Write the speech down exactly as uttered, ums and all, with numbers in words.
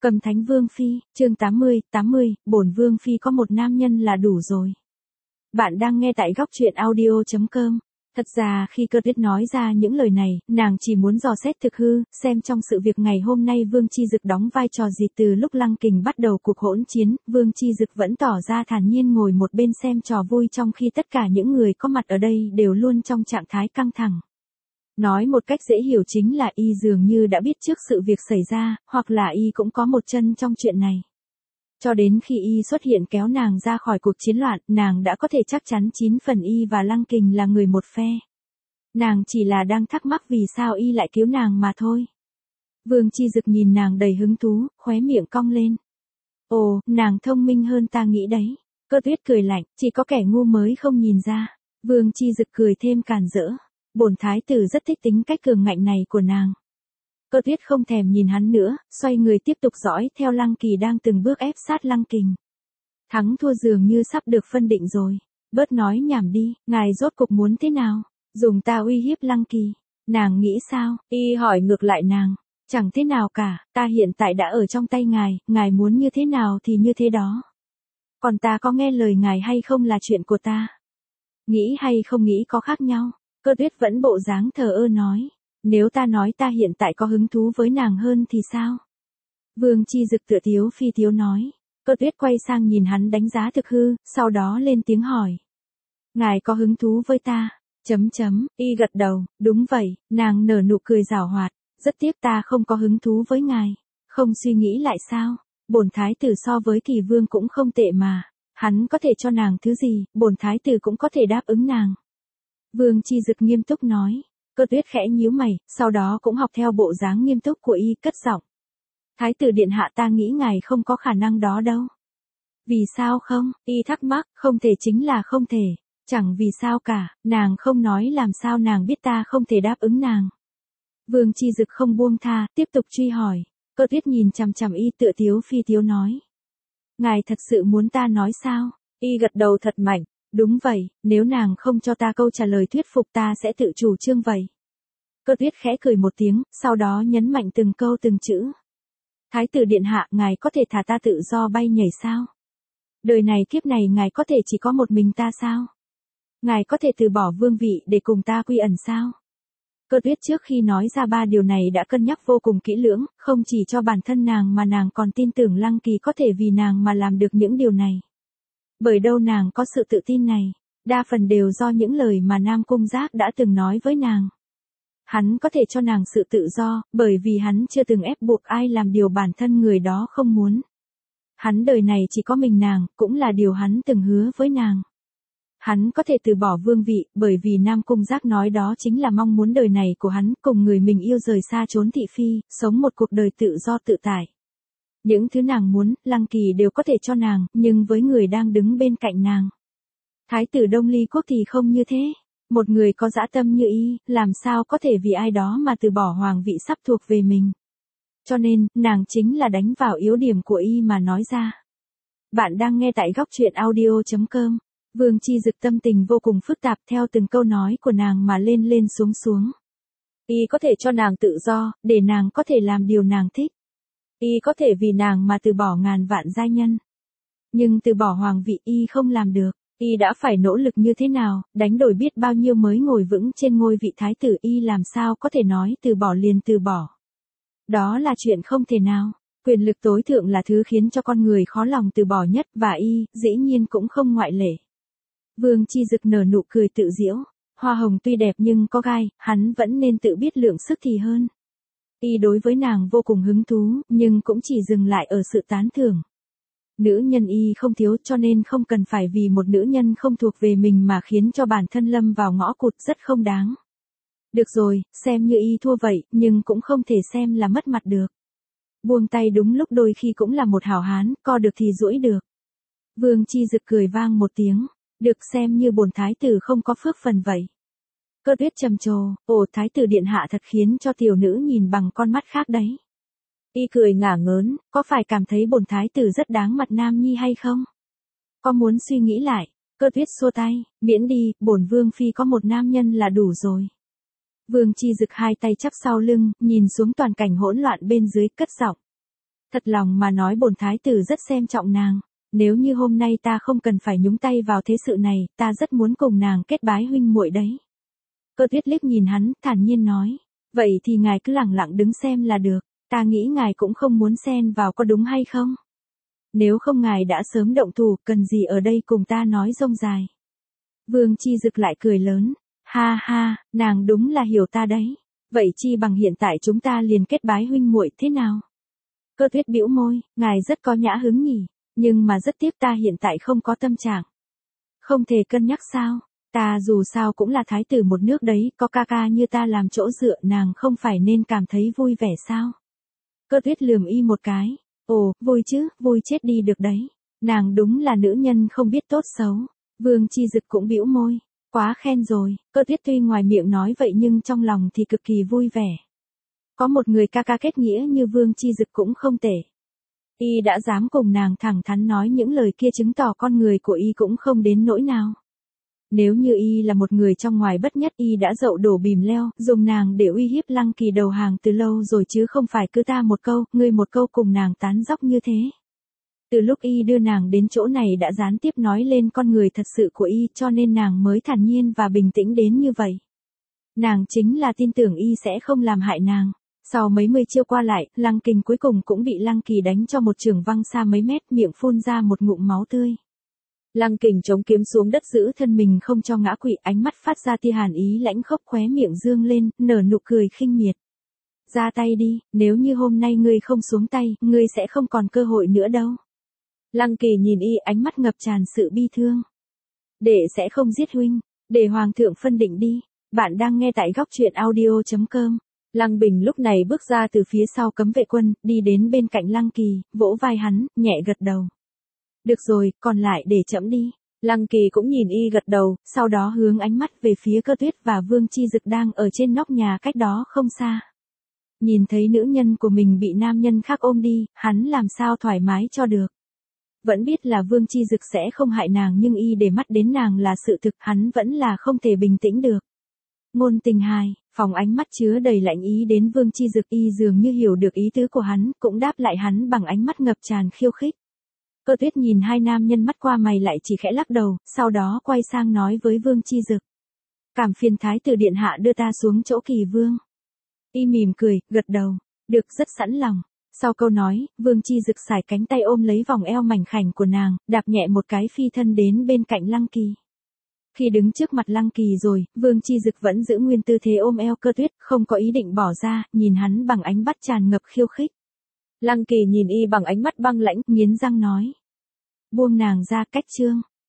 Cầm Thánh Vương Phi, chương tám mươi, tám mươi, bổn Vương Phi có một nam nhân là đủ rồi. Bạn đang nghe tại góc truyện audio chấm com. Thật ra khi Cơ Tuyết nói ra những lời này, nàng chỉ muốn dò xét thực hư, xem trong sự việc ngày hôm nay Vương Chi Dực đóng vai trò gì. Từ lúc Lăng Kình bắt đầu cuộc hỗn chiến, Vương Chi Dực vẫn tỏ ra thản nhiên ngồi một bên xem trò vui, trong khi tất cả những người có mặt ở đây đều luôn trong trạng thái căng thẳng. Nói một cách dễ hiểu chính là y dường như đã biết trước sự việc xảy ra, hoặc là y cũng có một chân trong chuyện này. Cho đến khi y xuất hiện kéo nàng ra khỏi cuộc chiến loạn, nàng đã có thể chắc chắn chín phần y và Lăng Kình là người một phe. Nàng chỉ là đang thắc mắc vì sao y lại cứu nàng mà thôi. Vương Chi Dực nhìn nàng đầy hứng thú, khóe miệng cong lên. Ồ, nàng thông minh hơn ta nghĩ đấy. Cơ Tuyết cười lạnh, chỉ có kẻ ngu mới không nhìn ra. Vương Chi Dực cười thêm càn rỡ. Bổn thái tử rất thích tính cách cường ngạnh này của nàng. Cơ Tuyết không thèm nhìn hắn nữa, xoay người tiếp tục dõi theo Lăng Kỳ đang từng bước ép sát Lăng Kình. Thắng thua dường như sắp được phân định rồi. Bớt nói nhảm đi, ngài rốt cục muốn thế nào? Dùng ta uy hiếp Lăng Kỳ. Nàng nghĩ sao? Y hỏi ngược lại nàng. Chẳng thế nào cả, ta hiện tại đã ở trong tay ngài, ngài muốn như thế nào thì như thế đó. Còn ta có nghe lời ngài hay không là chuyện của ta. Nghĩ hay không nghĩ có khác nhau. Cơ Tuyết vẫn bộ dáng thờ ơ nói. Nếu ta nói ta hiện tại có hứng thú với nàng hơn thì sao? Vương Chi Dực tựa tiếu phi tiếu nói. Cơ Tuyết quay sang nhìn hắn đánh giá thực hư, sau đó lên tiếng hỏi. Ngài có hứng thú với ta? Chấm chấm, y gật đầu, đúng vậy, nàng nở nụ cười giảo hoạt. Rất tiếc ta không có hứng thú với ngài. Không suy nghĩ lại sao? Bổn thái tử so với Kỳ Vương cũng không tệ mà. Hắn có thể cho nàng thứ gì, bổn thái tử cũng có thể đáp ứng nàng. Vương Chi Dực nghiêm túc nói. Cơ Tuyết khẽ nhíu mày, sau đó cũng học theo bộ dáng nghiêm túc của y, cất giọng. Thái tử điện hạ, ta nghĩ ngài không có khả năng đó đâu. Vì sao không? Y thắc mắc, không thể chính là không thể. Chẳng vì sao cả, nàng không nói làm sao nàng biết ta không thể đáp ứng nàng. Vương Chi Dực không buông tha, tiếp tục truy hỏi. Cơ Tuyết nhìn chằm chằm y tựa tiếu phi tiếu nói. Ngài thật sự muốn ta nói sao? Y gật đầu thật mạnh. Đúng vậy, nếu nàng không cho ta câu trả lời thuyết phục ta sẽ tự chủ trương vậy. Cơ Tuyết khẽ cười một tiếng, sau đó nhấn mạnh từng câu từng chữ. Thái tử điện hạ, ngài có thể thả ta tự do bay nhảy sao? Đời này kiếp này ngài có thể chỉ có một mình ta sao? Ngài có thể từ bỏ vương vị để cùng ta quy ẩn sao? Cơ Tuyết trước khi nói ra ba điều này đã cân nhắc vô cùng kỹ lưỡng, không chỉ cho bản thân nàng mà nàng còn tin tưởng Lăng Kỳ có thể vì nàng mà làm được những điều này. Bởi đâu nàng có sự tự tin này, đa phần đều do những lời mà Nam Cung Giác đã từng nói với nàng. Hắn có thể cho nàng sự tự do, bởi vì hắn chưa từng ép buộc ai làm điều bản thân người đó không muốn. Hắn đời này chỉ có mình nàng, cũng là điều hắn từng hứa với nàng. Hắn có thể từ bỏ vương vị, bởi vì Nam Cung Giác nói đó chính là mong muốn đời này của hắn, cùng người mình yêu rời xa trốn thị phi, sống một cuộc đời tự do tự tại. Những thứ nàng muốn, Lăng Kỳ đều có thể cho nàng, nhưng với người đang đứng bên cạnh nàng. Thái tử Đông Ly Quốc thì không như thế. Một người có dã tâm như y, làm sao có thể vì ai đó mà từ bỏ hoàng vị sắp thuộc về mình. Cho nên, nàng chính là đánh vào yếu điểm của y mà nói ra. Bạn đang nghe tại góc truyện audio chấm com. Vương Chi Dực tâm tình vô cùng phức tạp theo từng câu nói của nàng mà lên lên xuống xuống. Y có thể cho nàng tự do, để nàng có thể làm điều nàng thích. Y có thể vì nàng mà từ bỏ ngàn vạn giai nhân. Nhưng từ bỏ hoàng vị y không làm được. Y đã phải nỗ lực như thế nào, đánh đổi biết bao nhiêu mới ngồi vững trên ngôi vị thái tử, y làm sao có thể nói từ bỏ liền từ bỏ. Đó là chuyện không thể nào. Quyền lực tối thượng là thứ khiến cho con người khó lòng từ bỏ nhất, và y, dĩ nhiên cũng không ngoại lệ. Vương Chi Dực nở nụ cười tự giễu. Hoa hồng tuy đẹp nhưng có gai, hắn vẫn nên tự biết lượng sức thì hơn. Y đối với nàng vô cùng hứng thú, nhưng cũng chỉ dừng lại ở sự tán thưởng. Nữ nhân y không thiếu, cho nên không cần phải vì một nữ nhân không thuộc về mình mà khiến cho bản thân lâm vào ngõ cụt, rất không đáng. Được rồi, xem như y thua vậy, nhưng cũng không thể xem là mất mặt được. Buông tay đúng lúc đôi khi cũng là một hảo hán, co được thì duỗi được. Vương Chi Dực cười vang một tiếng, được xem như bổn thái tử không có phước phần vậy. Cơ Tuyết trầm trồ, ồ, thái tử điện hạ thật khiến cho tiểu nữ nhìn bằng con mắt khác đấy. Y cười ngả ngớn, có phải cảm thấy bổn thái tử rất đáng mặt nam nhi hay không? Có muốn suy nghĩ lại? Cơ Tuyết xua tay, miễn đi, bổn vương phi có một nam nhân là đủ rồi. Vương Chi Dực hai tay chắp sau lưng, nhìn xuống toàn cảnh hỗn loạn bên dưới, cất giọng. Thật lòng mà nói bổn thái tử rất xem trọng nàng. Nếu như hôm nay ta không cần phải nhúng tay vào thế sự này, ta rất muốn cùng nàng kết bái huynh muội đấy. Cơ Tuyết liếc nhìn hắn, thản nhiên nói. Vậy thì ngài cứ lặng lặng đứng xem là được, ta nghĩ ngài cũng không muốn xen vào có đúng hay không? Nếu không ngài đã sớm động thủ, cần gì ở đây cùng ta nói rông dài. Vương Chi Dực lại cười lớn. Ha ha, nàng đúng là hiểu ta đấy. Vậy chi bằng hiện tại chúng ta liền kết bái huynh muội thế nào? Cơ Tuyết bĩu môi, ngài rất có nhã hứng nhỉ, nhưng mà rất tiếc ta hiện tại không có tâm trạng. Không thể cân nhắc sao? Ta dù sao cũng là thái tử một nước đấy, có ca ca như ta làm chỗ dựa, nàng không phải nên cảm thấy vui vẻ sao? Cơ Tuyết lườm y một cái. Ồ, vui chứ, vui chết đi được đấy. Nàng đúng là nữ nhân không biết tốt xấu. Vương Chi Dực cũng bĩu môi. Quá khen rồi. Cơ Tuyết tuy ngoài miệng nói vậy nhưng trong lòng thì cực kỳ vui vẻ. Có một người ca ca kết nghĩa như Vương Chi Dực cũng không tệ. Y đã dám cùng nàng thẳng thắn nói những lời kia, chứng tỏ con người của y cũng không đến nỗi nào. Nếu như y là một người trong ngoài bất nhất, y đã dậu đổ bìm leo, dùng nàng để uy hiếp Lăng Kỳ đầu hàng từ lâu rồi, chứ không phải cứ ta một câu, ngươi một câu cùng nàng tán dóc như thế. Từ lúc y đưa nàng đến chỗ này đã gián tiếp nói lên con người thật sự của y, cho nên nàng mới thản nhiên và bình tĩnh đến như vậy. Nàng chính là tin tưởng y sẽ không làm hại nàng. Sau mấy mươi chiêu qua lại, Lăng Kình cuối cùng cũng bị Lăng Kỳ đánh cho một chưởng văng xa mấy mét, miệng phun ra một ngụm máu tươi. Lăng Kình chống kiếm xuống đất giữ thân mình không cho ngã quỵ, ánh mắt phát ra tia hàn ý lãnh khốc, khóe miệng dương lên, nở nụ cười khinh miệt. Ra tay đi, nếu như hôm nay ngươi không xuống tay, ngươi sẽ không còn cơ hội nữa đâu. Lăng Kỳ nhìn y, ánh mắt ngập tràn sự bi thương. Để sẽ không giết huynh, để hoàng thượng phân định đi. Bạn đang nghe tại góc truyện audio chấm com. Lăng Bình lúc này bước ra từ phía sau cấm vệ quân, đi đến bên cạnh Lăng Kỳ, vỗ vai hắn, nhẹ gật đầu. Được rồi, còn lại để trẫm đi. Lăng Kỳ cũng nhìn y gật đầu, sau đó hướng ánh mắt về phía Cơ Tuyết và Vương Chi Dực đang ở trên nóc nhà cách đó không xa. Nhìn thấy nữ nhân của mình bị nam nhân khác ôm đi, hắn làm sao thoải mái cho được. Vẫn biết là Vương Chi Dực sẽ không hại nàng, nhưng y để mắt đến nàng là sự thực, hắn vẫn là không thể bình tĩnh được. Ngôn Tình Hài, phòng ánh mắt chứa đầy lạnh ý đến Vương Chi Dực, y dường như hiểu được ý tứ của hắn, cũng đáp lại hắn bằng ánh mắt ngập tràn khiêu khích. Cơ Tuyết nhìn hai nam nhân mắt qua mày lại chỉ khẽ lắc đầu, sau đó quay sang nói với Vương Chi Dực. Cảm phiền thái tử điện hạ đưa ta xuống chỗ Kỳ Vương. Y mỉm cười, gật đầu. Được, rất sẵn lòng. Sau câu nói, Vương Chi Dực xải cánh tay ôm lấy vòng eo mảnh khảnh của nàng, đạp nhẹ một cái phi thân đến bên cạnh Lăng Kỳ. Khi đứng trước mặt Lăng Kỳ rồi, Vương Chi Dực vẫn giữ nguyên tư thế ôm eo Cơ Tuyết, không có ý định bỏ ra, nhìn hắn bằng ánh mắt tràn ngập khiêu khích. Lăng Kỳ nhìn y bằng ánh mắt băng lãnh, nghiến răng nói. Buông nàng ra, cách chương.